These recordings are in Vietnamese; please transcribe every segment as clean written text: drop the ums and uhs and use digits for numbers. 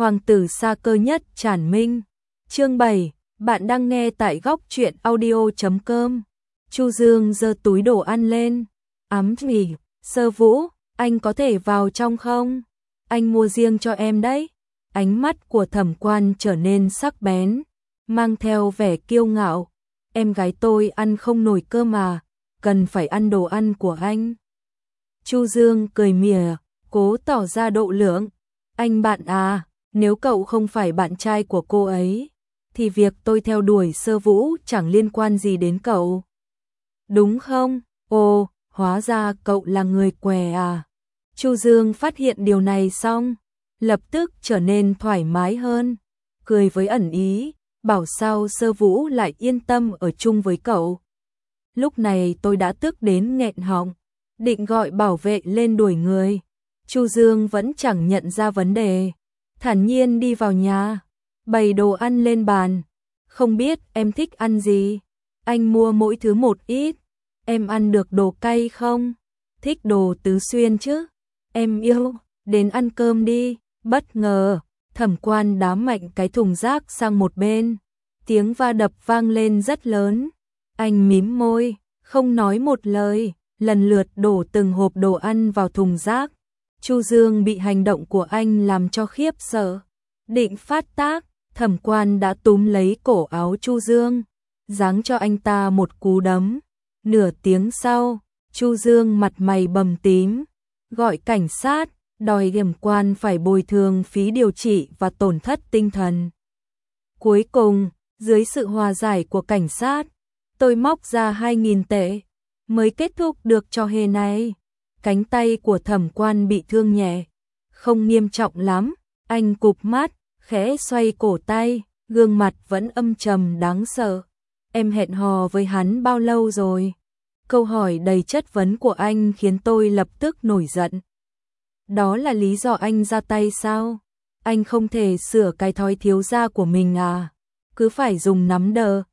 Hoàng tử sa cơ nhất Trản Minh. Chương 7, bạn đang nghe tại góc truyện audio.com. Chu Dương giơ túi đồ ăn lên. Ấm mỉ, Sơ Vũ, anh có thể vào trong không? Anh mua riêng cho em đấy. Ánh mắt của Thẩm Quan trở nên sắc bén, mang theo vẻ kiêu ngạo. Em gái tôi ăn không nổi cơ mà, cần phải ăn đồ ăn của anh. Chu Dương cười mỉa, cố tỏ ra độ lượng. Anh bạn à, nếu cậu không phải bạn trai của cô ấy, thì việc tôi theo đuổi Sơ Vũ chẳng liên quan gì đến cậu. Đúng không? Ồ, hóa ra cậu là người què à. Chu Dương phát hiện điều này xong, lập tức trở nên thoải mái hơn, cười với ẩn ý, bảo sao Sơ Vũ lại yên tâm ở chung với cậu. Lúc này tôi đã tức đến nghẹn họng, định gọi bảo vệ lên đuổi người. Chu Dương vẫn chẳng nhận ra vấn đề, thản nhiên đi vào nhà, bày đồ ăn lên bàn. Không biết em thích ăn gì? Anh mua mỗi thứ một ít. Em ăn được đồ cay không? Thích đồ tứ xuyên chứ? Em yêu, đến ăn cơm đi. Bất ngờ, Thẩm Quan đá mạnh cái thùng rác sang một bên. Tiếng va đập vang lên rất lớn. Anh mím môi, không nói một lời, lần lượt đổ từng hộp đồ ăn vào thùng rác. Chu Dương bị hành động của anh làm cho khiếp sợ. Định phát tác, Thẩm Quan đã túm lấy cổ áo Chu Dương, giáng cho anh ta một cú đấm. Nửa tiếng sau, Chu Dương mặt mày bầm tím, gọi cảnh sát, đòi Thẩm Quan phải bồi thường phí điều trị và tổn thất tinh thần. Cuối cùng, dưới sự hòa giải của cảnh sát, tôi móc ra 2.000 tệ, mới kết thúc được trò hề này. Cánh tay của Thẩm Quan bị thương nhẹ, không nghiêm trọng lắm, anh cụp mắt, khẽ xoay cổ tay, gương mặt vẫn âm trầm đáng sợ. Em hẹn hò với hắn bao lâu rồi? Câu hỏi đầy chất vấn của anh khiến tôi lập tức nổi giận. Đó là lý do anh ra tay sao? Anh không thể sửa cái thói thiếu gia của mình à? Cứ phải dùng nắm đờ,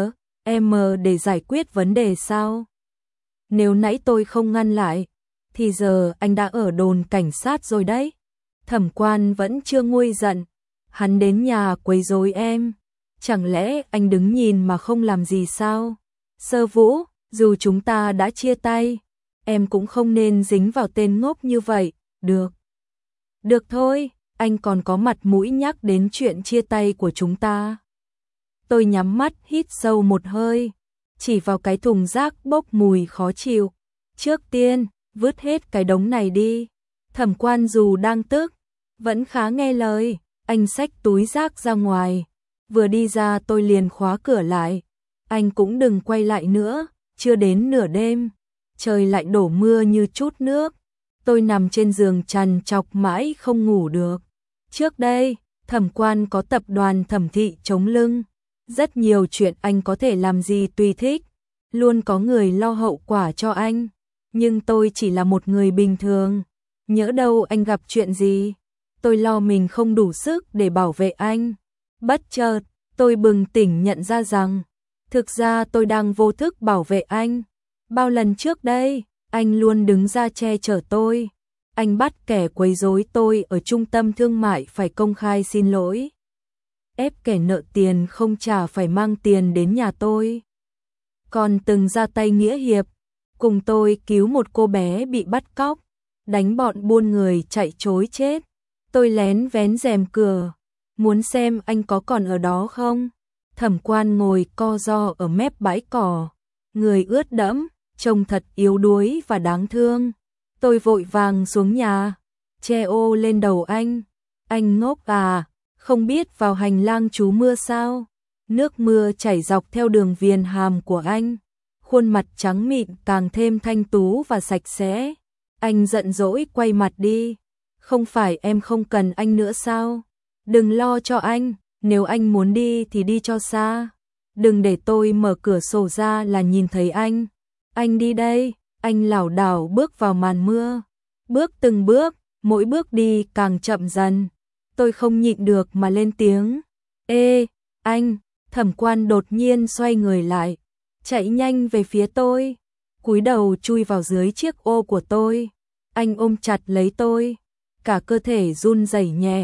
em để giải quyết vấn đề sao? Nếu nãy tôi không ngăn lại, thì giờ anh đã ở đồn cảnh sát rồi đấy. Thẩm Quan vẫn chưa nguôi giận. Hắn đến nhà quấy rối em. Chẳng lẽ anh đứng nhìn mà không làm gì sao? Sơ Vũ, dù chúng ta đã chia tay, em cũng không nên dính vào tên ngốc như vậy, được. Được thôi, anh còn có mặt mũi nhắc đến chuyện chia tay của chúng ta. Tôi nhắm mắt hít sâu một hơi, chỉ vào cái thùng rác bốc mùi khó chịu. Trước tiên, vứt hết cái đống này đi. Thẩm Quan dù đang tức, vẫn khá nghe lời. Anh xách túi rác ra ngoài. Vừa đi ra tôi liền khóa cửa lại. Anh cũng đừng quay lại nữa. Chưa đến nửa đêm, trời lại đổ mưa như chút nước. Tôi nằm trên giường trằn trọc mãi không ngủ được. Trước đây, Thẩm Quan có tập đoàn Thẩm thị chống lưng. Rất nhiều chuyện anh có thể làm gì tùy thích. Luôn có người lo hậu quả cho anh. Nhưng tôi chỉ là một người bình thường. Nhỡ đâu anh gặp chuyện gì, tôi lo mình không đủ sức để bảo vệ anh. Bất chợt, tôi bừng tỉnh nhận ra rằng, thực ra tôi đang vô thức bảo vệ anh. Bao lần trước đây, anh luôn đứng ra che chở tôi. Anh bắt kẻ quấy rối tôi ở trung tâm thương mại phải công khai xin lỗi. Ép kẻ nợ tiền không trả phải mang tiền đến nhà tôi. Còn từng ra tay nghĩa hiệp, cùng tôi cứu một cô bé bị bắt cóc, đánh bọn buôn người chạy trối chết. Tôi lén vén rèm cửa, muốn xem anh có còn ở đó không. Thẩm Quan ngồi co ro ở mép bãi cỏ, người ướt đẫm, trông thật yếu đuối và đáng thương. Tôi vội vàng xuống nhà, che ô lên đầu anh. Anh ngốc à, không biết vào hành lang trú mưa sao? Nước mưa chảy dọc theo đường viền hàm của anh. Khuôn mặt trắng mịn càng thêm thanh tú và sạch sẽ. Anh giận dỗi quay mặt đi. Không phải em không cần anh nữa sao? Đừng lo cho anh, nếu anh muốn đi thì đi cho xa. Đừng để tôi mở cửa sổ ra là nhìn thấy anh. Anh đi đây, anh lảo đảo bước vào màn mưa. Bước từng bước, mỗi bước đi càng chậm dần. Tôi không nhịn được mà lên tiếng. Ê, anh! Thẩm Quan đột nhiên xoay người lại, chạy nhanh về phía tôi, cúi đầu chui vào dưới chiếc ô của tôi. Anh ôm chặt lấy tôi, cả cơ thể run rẩy nhẹ.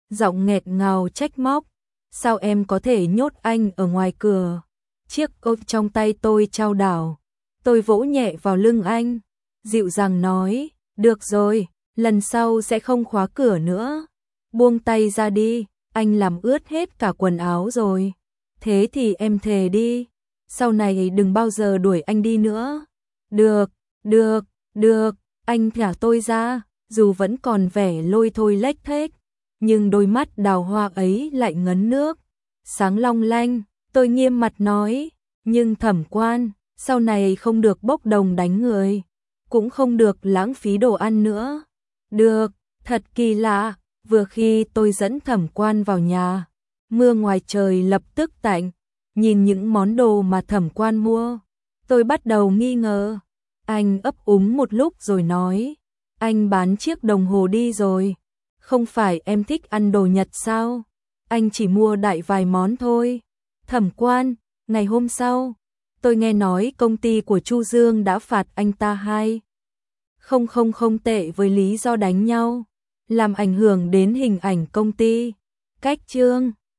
giọng nghẹt ngào trách móc. Sao em có thể nhốt anh ở ngoài cửa? Chiếc ôm trong tay tôi chao đảo. Tôi vỗ nhẹ vào lưng anh, dịu dàng nói, được rồi, lần sau sẽ không khóa cửa nữa. Buông tay ra đi, anh làm ướt hết cả quần áo rồi. Thế thì em thề đi, sau này đừng bao giờ đuổi anh đi nữa. Được, được, được, anh thả tôi ra, dù vẫn còn vẻ lôi thôi lếch thếch, nhưng đôi mắt đào hoa ấy lại ngấn nước, sáng long lanh. Tôi nghiêm mặt nói, nhưng Thẩm Quan, sau này không được bốc đồng đánh người, cũng không được lãng phí đồ ăn nữa. Được, thật kỳ lạ, vừa khi tôi dẫn Thẩm Quan vào nhà, mưa ngoài trời lập tức tạnh, nhìn những món đồ mà Thẩm Quan mua, tôi bắt đầu nghi ngờ. Anh ấp úng một lúc rồi nói, anh bán chiếc đồng hồ đi rồi, không phải em thích ăn đồ Nhật sao? Anh chỉ mua đại vài món thôi. Thẩm Quan, ngày hôm sau, tôi nghe nói công ty của Chu Dương đã phạt anh ta 2,000 tệ với lý do đánh nhau, làm ảnh hưởng đến hình ảnh công ty. Cách chương